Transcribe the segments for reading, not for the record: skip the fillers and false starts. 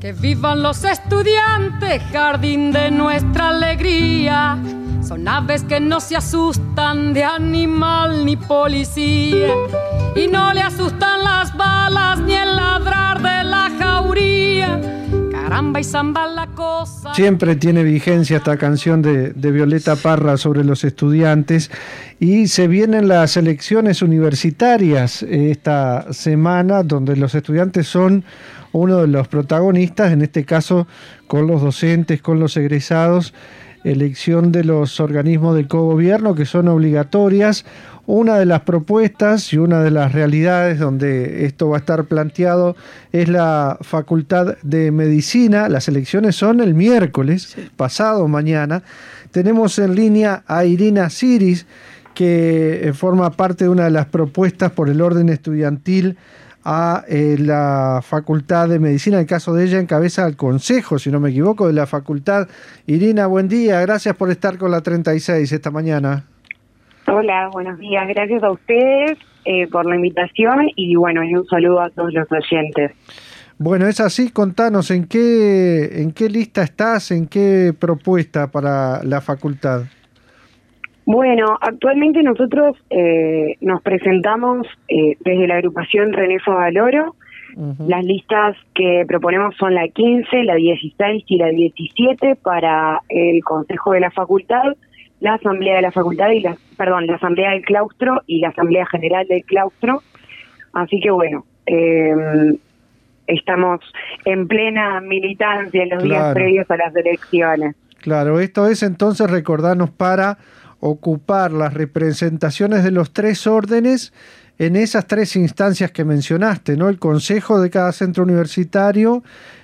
Que vivan los estudiantes, jardín de nuestra alegría. Son aves que no se asustan de animal ni policía. Y no le asustan las balas ni el ladrar de la jauría. Caramba y zamba la cosa. Siempre tiene vigencia esta canción de Violeta Parra sobre los estudiantes. Y se vienen las elecciones universitarias esta semana, donde los estudiantes son uno de los protagonistas, en este caso con los docentes, con los egresados, elección de los organismos del cogobierno que son obligatorias. Una de las propuestas y una de las realidades donde esto va a estar planteado es la Facultad de Medicina. Las elecciones son el miércoles, pasado mañana. Tenemos en línea a Irina Siris, que forma parte de una de las propuestas por el orden estudiantil a la Facultad de Medicina. En el caso de ella, encabeza el consejo, si no me equivoco, de la facultad. Irina, buen día. Gracias por estar con la 36 esta mañana. Hola, buenos días. Gracias a ustedes por la invitación y bueno, y un saludo a todos los oyentes. Bueno, es así. Contanos, ¿en qué lista estás? ¿En qué propuesta para la facultad? Bueno, actualmente nosotros nos presentamos desde la agrupación René Favaloro. Las listas que proponemos son la 15, la 16 y la 17 para el Consejo de la Facultad, la Asamblea de la Facultad y la Asamblea del Claustro y la Asamblea General del Claustro. Así que bueno, estamos en plena militancia en los días previos a las elecciones. Claro, esto es entonces, recordarnos, para ocupar las representaciones de los tres órdenes en esas tres instancias que mencionaste, ¿no? El consejo de cada centro universitario,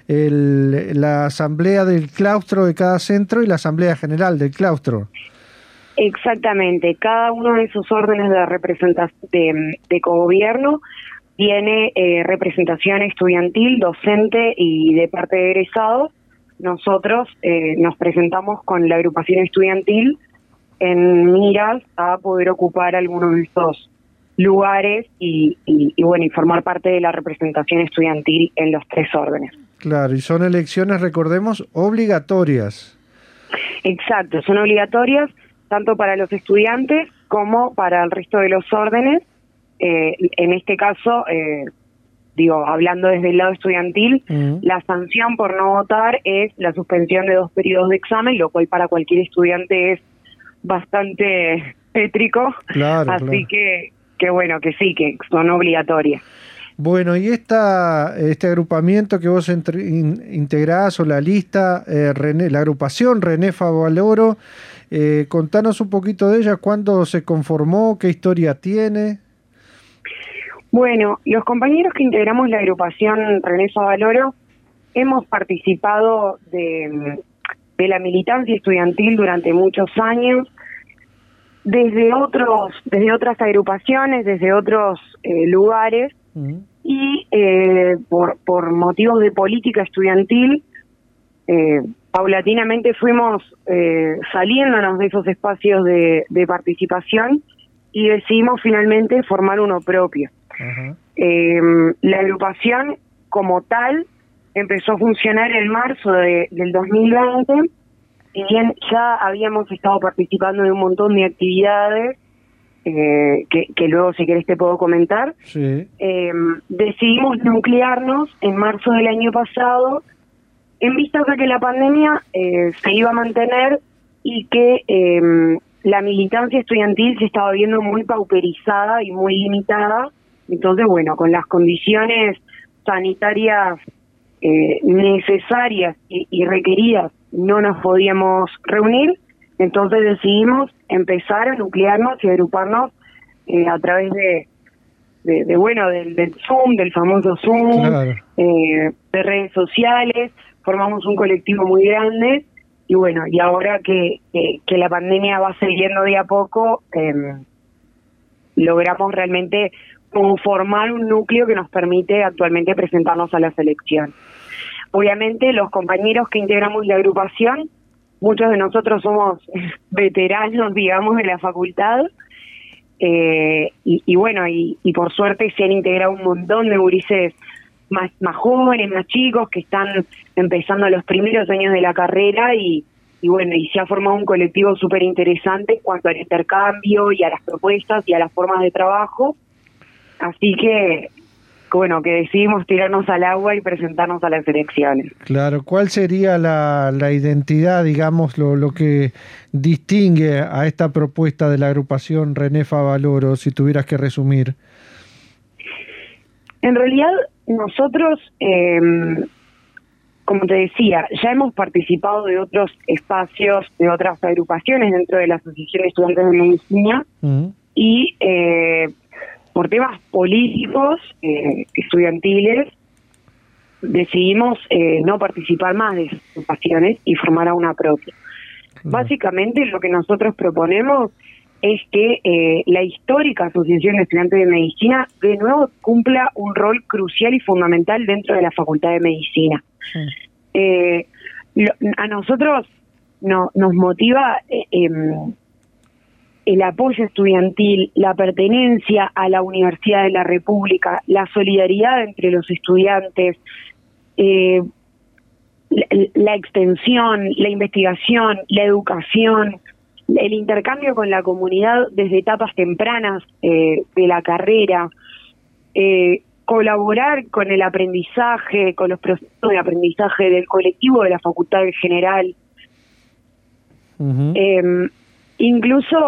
la asamblea del claustro de cada centro y la asamblea general del claustro. Exactamente, cada uno de esos órdenes de representación de cogobierno tiene representación estudiantil, docente y de parte de egresados. Nosotros nos presentamos con la agrupación estudiantil en miras a poder ocupar algunos de estos lugares y bueno, y formar parte de la representación estudiantil en los tres órdenes. Claro, y son elecciones, recordemos, obligatorias. Exacto, son obligatorias tanto para los estudiantes como para el resto de los órdenes. En este caso, hablando desde el lado estudiantil, la sanción por no votar es la suspensión de 2 periodos de examen, lo cual para cualquier estudiante es bastante tétrico, así que bueno, que sí, que son obligatorias. Bueno, y este agrupamiento que vos integrás, o la lista, la agrupación René Favaloro, contanos un poquito de ella, cuándo se conformó, qué historia tiene. Bueno, los compañeros que integramos la agrupación René Favaloro hemos participado de la militancia estudiantil durante muchos años, desde otras agrupaciones, desde otros lugares, y por motivos de política estudiantil, paulatinamente fuimos saliéndonos de esos espacios de participación y decidimos finalmente formar uno propio. La agrupación como tal empezó a funcionar en marzo del 2020, y bien ya habíamos estado participando de un montón de actividades que luego, si querés, te puedo comentar. Sí. Decidimos nuclearnos en marzo del año pasado en vista de que la pandemia se iba a mantener y que la militancia estudiantil se estaba viendo muy pauperizada y muy limitada. Entonces, bueno, con las condiciones sanitarias necesarias y requeridas no nos podíamos reunir, entonces decidimos empezar a nuclearnos y agruparnos a través del Zoom, del famoso Zoom, claro, de redes sociales. Formamos un colectivo muy grande y bueno, y ahora que la pandemia va siguiendo de a poco, logramos realmente conformar un núcleo que nos permite actualmente presentarnos a la selección. Obviamente los compañeros que integramos la agrupación, muchos de nosotros somos veteranos, digamos, de la facultad, y por suerte se han integrado un montón de gurises más jóvenes, más chicos, que están empezando los primeros años de la carrera y bueno, y se ha formado un colectivo súper interesante en cuanto al intercambio y a las propuestas y a las formas de trabajo. Así que, bueno, que decidimos tirarnos al agua y presentarnos a las elecciones. Claro, ¿cuál sería la identidad, digamos, lo que distingue a esta propuesta de la agrupación René Favaloro, si tuvieras que resumir? En realidad, nosotros, como te decía, ya hemos participado de otros espacios, de otras agrupaciones dentro de la Asociación de Estudiantes de Medicina, y por temas políticos, estudiantiles, decidimos no participar más de esas agrupaciones y formar a una propia. Básicamente lo que nosotros proponemos es que la histórica Asociación de Estudiantes de Medicina de nuevo cumpla un rol crucial y fundamental dentro de la Facultad de Medicina. A nosotros nos motiva el apoyo estudiantil, la pertenencia a la Universidad de la República, la solidaridad entre los estudiantes, la extensión, la investigación, la educación, el intercambio con la comunidad desde etapas tempranas de la carrera, colaborar con el aprendizaje, con los procesos de aprendizaje del colectivo de la facultad en general. Incluso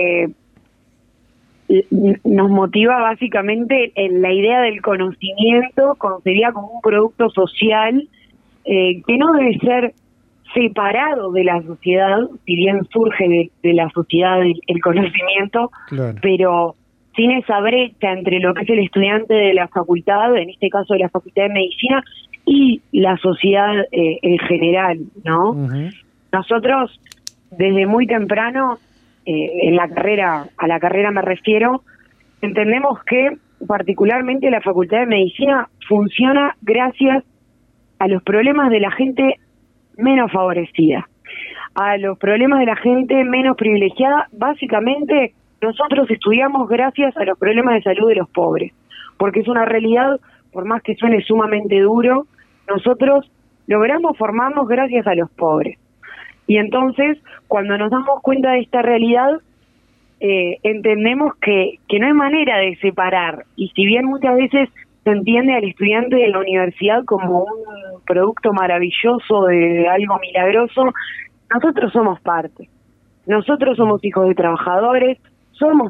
nos motiva básicamente en la idea del conocimiento, concebida como un producto social que no debe ser separado de la sociedad, si bien surge de la sociedad el conocimiento, claro, pero sin esa brecha entre lo que es el estudiante de la facultad, en este caso de la Facultad de Medicina, y la sociedad en general, ¿no? Nosotros, desde muy temprano, en la carrera, a la carrera me refiero, entendemos que particularmente la Facultad de Medicina funciona gracias a los problemas de la gente menos favorecida, a los problemas de la gente menos privilegiada. Básicamente, nosotros estudiamos gracias a los problemas de salud de los pobres, porque es una realidad, por más que suene sumamente duro, nosotros logramos formarnos gracias a los pobres. Y entonces, cuando nos damos cuenta de esta realidad, entendemos que no hay manera de separar, y si bien muchas veces se entiende al estudiante de la universidad como un producto maravilloso de algo milagroso, nosotros somos parte. Nosotros somos hijos de trabajadores, somos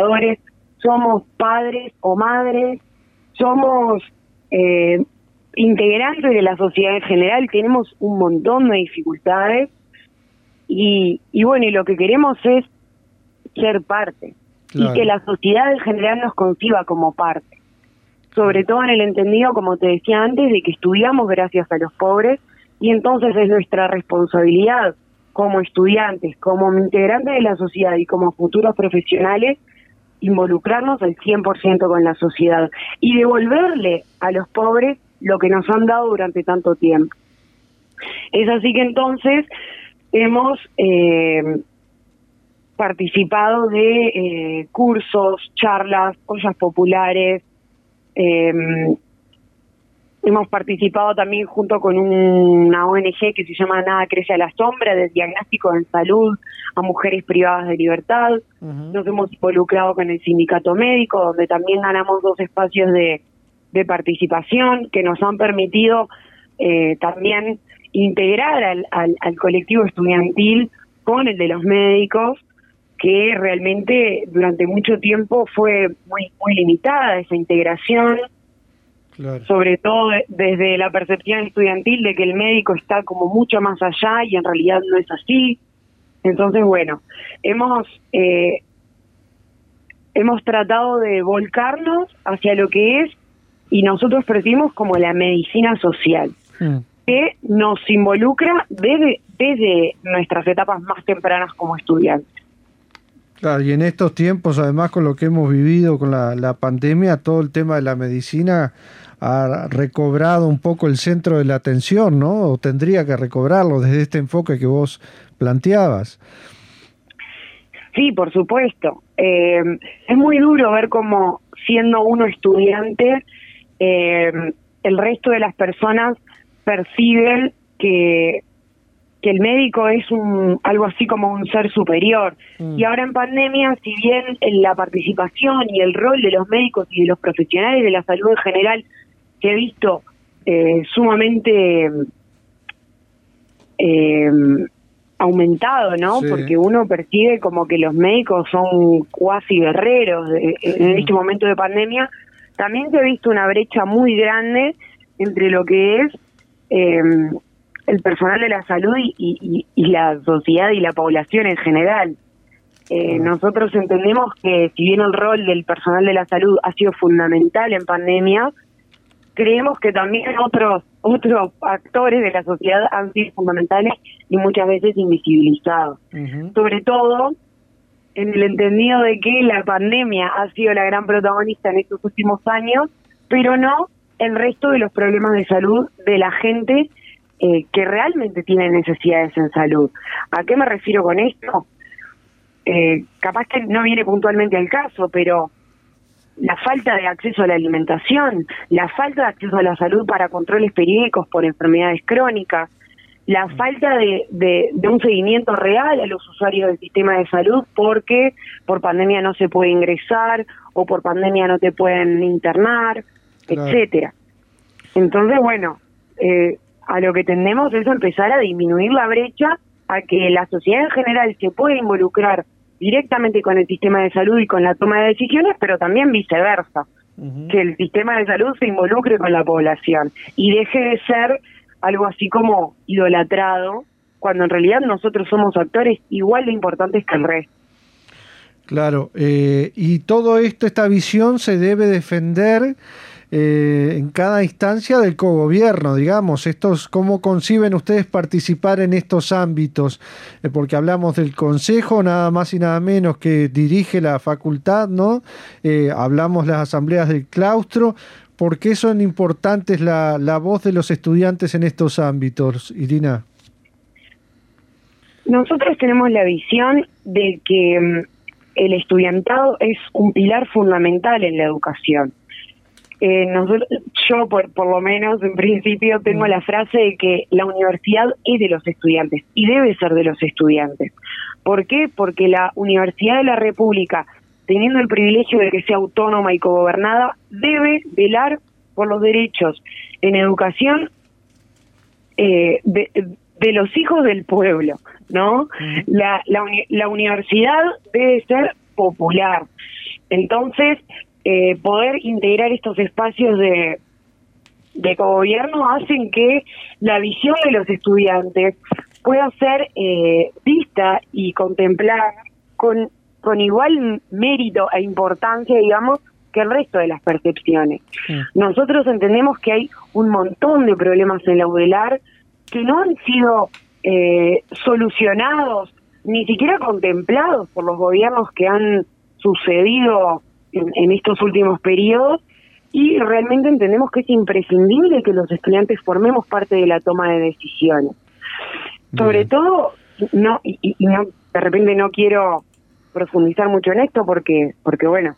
padres o madres, somos integrantes de la sociedad en general, tenemos un montón de dificultades y bueno, y lo que queremos es ser parte, claro, y que la sociedad en general nos conciba como parte. Sobre todo en el entendido, como te decía antes, de que estudiamos gracias a los pobres, y entonces es nuestra responsabilidad como estudiantes, como integrantes de la sociedad y como futuros profesionales, involucrarnos al 100% con la sociedad y devolverle a los pobres lo que nos han dado durante tanto tiempo. Es así que entonces hemos participado de cursos, charlas, ollas populares. Hemos participado también junto con una ONG que se llama Nada Crece a la Sombra, de diagnóstico en salud a mujeres privadas de libertad. Nos hemos involucrado con el sindicato médico, donde también ganamos 2 espacios de participación que nos han permitido también integrar al colectivo estudiantil con el de los médicos, que realmente durante mucho tiempo fue muy limitada esa integración, claro, sobre todo desde la percepción estudiantil de que el médico está como mucho más allá y en realidad no es así. Entonces, bueno, hemos tratado de volcarnos hacia lo que es, y nosotros percibimos como la medicina social, que nos involucra desde nuestras etapas más tempranas como estudiantes. Claro, y en estos tiempos, además, con lo que hemos vivido con la pandemia, todo el tema de la medicina ha recobrado un poco el centro de la atención, ¿no? O tendría que recobrarlo desde este enfoque que vos planteabas. Sí, por supuesto. Es muy duro ver cómo, siendo uno estudiante, el el resto de las personas perciben que el médico es algo así como un ser superior. Y ahora en pandemia, si bien la participación y el rol de los médicos y de los profesionales de la salud en general se ha visto sumamente aumentado, ¿no? Sí. Porque uno percibe como que los médicos son cuasi guerreros en este momento de pandemia. También se ha visto una brecha muy grande entre lo que es el personal de la salud y la sociedad y la población en general. Nosotros entendemos que si bien el rol del personal de la salud ha sido fundamental en pandemia, creemos que también otros actores de la sociedad han sido fundamentales y muchas veces invisibilizados. Sobre todo en el entendido de que la pandemia ha sido la gran protagonista en estos últimos años, pero no el resto de los problemas de salud de la gente que realmente tiene necesidades en salud. ¿A qué me refiero con esto? Capaz que no viene puntualmente al caso, pero la falta de acceso a la alimentación, la falta de acceso a la salud para controles periódicos por enfermedades crónicas, la falta de un seguimiento real a los usuarios del sistema de salud porque por pandemia no se puede ingresar o por pandemia no te pueden internar, etcétera. Entonces, bueno, a lo que tendemos es empezar a disminuir la brecha, a que la sociedad en general se pueda involucrar directamente con el sistema de salud y con la toma de decisiones, pero también viceversa, que el sistema de salud se involucre con la población y deje de ser algo así como idolatrado, cuando en realidad nosotros somos actores igual de importantes que el resto. Claro, y todo esto, esta visión se debe defender en cada instancia del cogobierno, digamos. ¿Cómo conciben ustedes participar en estos ámbitos? Porque hablamos del consejo, nada más y nada menos, que dirige la facultad, ¿no? Hablamos las asambleas del claustro. ¿Por qué son importantes la voz de los estudiantes en estos ámbitos, Irina? Nosotros tenemos la visión de que el estudiantado es un pilar fundamental en la educación. Yo por lo menos en principio tengo la frase de que la universidad es de los estudiantes y debe ser de los estudiantes. ¿Por qué? Porque la Universidad de la República, teniendo el privilegio de que sea autónoma y cogobernada, debe velar por los derechos en educación de los hijos del pueblo, ¿no? La universidad debe ser popular. Entonces, poder integrar estos espacios de cogobierno hacen que la visión de los estudiantes pueda ser vista y contemplada con igual mérito e importancia, digamos, que el resto de las percepciones. Nosotros entendemos que hay un montón de problemas en la UDELAR que no han sido solucionados, ni siquiera contemplados por los gobiernos que han sucedido en estos últimos periodos, y realmente entendemos que es imprescindible que los estudiantes formemos parte de la toma de decisiones. Sobre todo, no de repente no quiero profundizar mucho en esto porque bueno,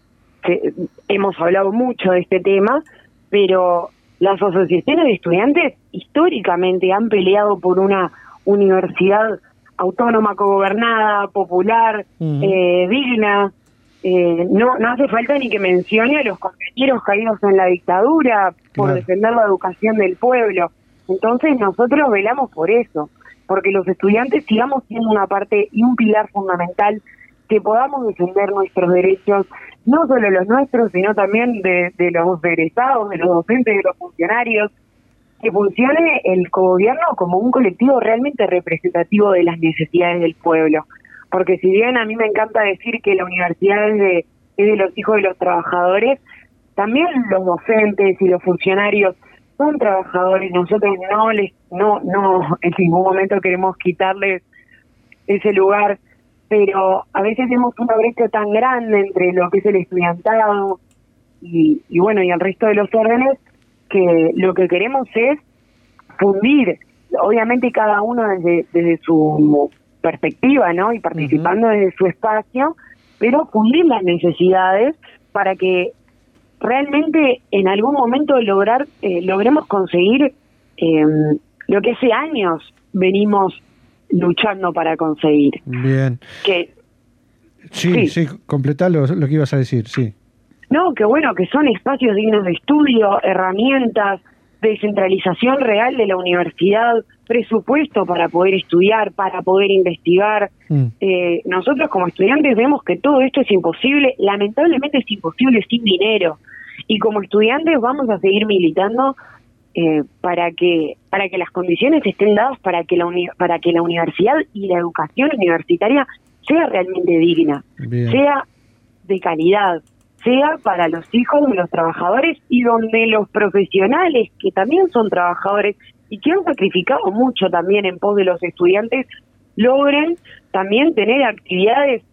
hemos hablado mucho de este tema, pero las asociaciones de estudiantes históricamente han peleado por una universidad autónoma, cogobernada, popular, digna. No hace falta ni que mencione a los compañeros caídos en la dictadura por defender la educación del pueblo. Entonces nosotros velamos por eso, porque los estudiantes sigamos siendo una parte y un pilar fundamental, que podamos defender nuestros derechos, no solo los nuestros, sino también de los egresados, de los docentes, de los funcionarios, que funcione el cogobierno como un colectivo realmente representativo de las necesidades del pueblo. Porque si bien a mí me encanta decir que la universidad es de los hijos de los trabajadores, también los docentes y los funcionarios son trabajadores. Nosotros no en ningún momento queremos quitarles ese lugar, pero a veces vemos una brecha tan grande entre lo que es el estudiantado y el resto de los órdenes, que lo que queremos es fundir, obviamente cada uno desde su perspectiva, ¿no? Y participando desde su espacio, pero fundir las necesidades para que realmente en algún momento logremos conseguir lo que hace años venimos luchando para conseguir. Bien. Que Sí, completá lo que ibas a decir, sí. No, que bueno, que son espacios dignos de estudio, herramientas, descentralización real de la universidad, presupuesto para poder estudiar, para poder investigar. Nosotros como estudiantes vemos que todo esto es imposible, lamentablemente es imposible sin dinero. Y como estudiantes vamos a seguir militando para que las condiciones estén dadas para que la universidad y la educación universitaria sea realmente digna, Bien. sea de calidad, sea para los hijos de los trabajadores y donde los profesionales, que también son trabajadores y que han sacrificado mucho también en pos de los estudiantes, logren también tener actividades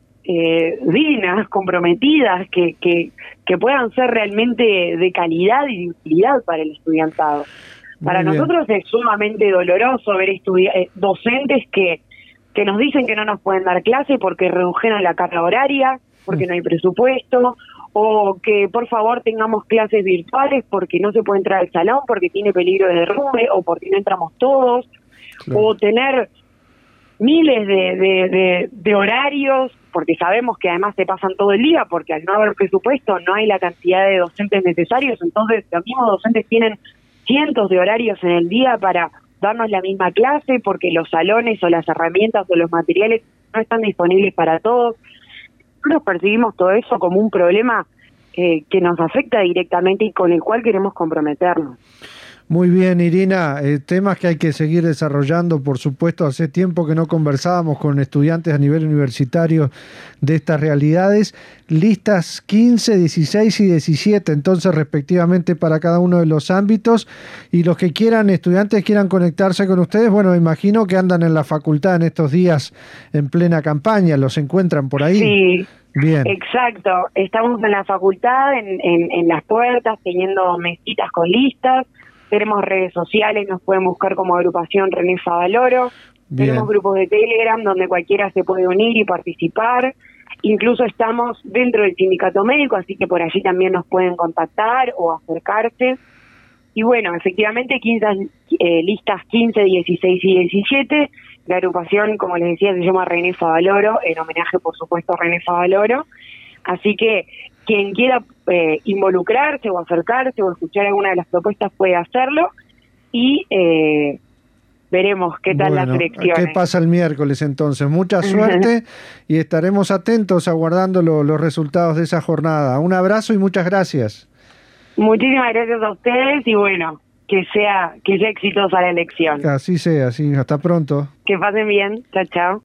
dignas, comprometidas, que puedan ser realmente de calidad y de utilidad para el estudiantado. Para nosotros es sumamente doloroso ver docentes que nos dicen que no nos pueden dar clase porque redujeron la carga horaria, porque no hay presupuesto, o que por favor tengamos clases virtuales porque no se puede entrar al salón, porque tiene peligro de derrumbe, o porque no entramos todos, o tener miles de horarios, porque sabemos que además se pasan todo el día, porque al no haber presupuesto no hay la cantidad de docentes necesarios, entonces los mismos docentes tienen cientos de horarios en el día para darnos la misma clase, porque los salones o las herramientas o los materiales no están disponibles para todos. Nosotros percibimos todo eso como un problema que nos afecta directamente y con el cual queremos comprometernos. Muy bien, Irina, temas que hay que seguir desarrollando, por supuesto. Hace tiempo que no conversábamos con estudiantes a nivel universitario de estas realidades. Listas 15, 16 y 17, entonces respectivamente para cada uno de los ámbitos. Y los que quieran, estudiantes quieran conectarse con ustedes, bueno, me imagino que andan en la facultad en estos días en plena campaña, ¿los encuentran por ahí? Sí. Bien. Exacto, estamos en la facultad, en las puertas, teniendo mesitas con listas. Tenemos redes sociales, nos pueden buscar como agrupación René Favaloro. Bien. Tenemos grupos de Telegram donde cualquiera se puede unir y participar. Incluso estamos dentro del sindicato médico, así que por allí también nos pueden contactar o acercarse. Y bueno, efectivamente, listas 15, 16 y 17. La agrupación, como les decía, se llama René Favaloro, en homenaje, por supuesto, a René Favaloro. Así que quien quiera involucrarse o acercarse o escuchar alguna de las propuestas puede hacerlo y veremos qué tal las elecciones. ¿Qué pasa el miércoles entonces? Mucha suerte y estaremos atentos aguardando los resultados de esa jornada. Un abrazo y muchas gracias. Muchísimas gracias a ustedes y bueno, que sea exitosa la elección. Así sea, sí. Hasta pronto. Que pasen bien. Chao, chao.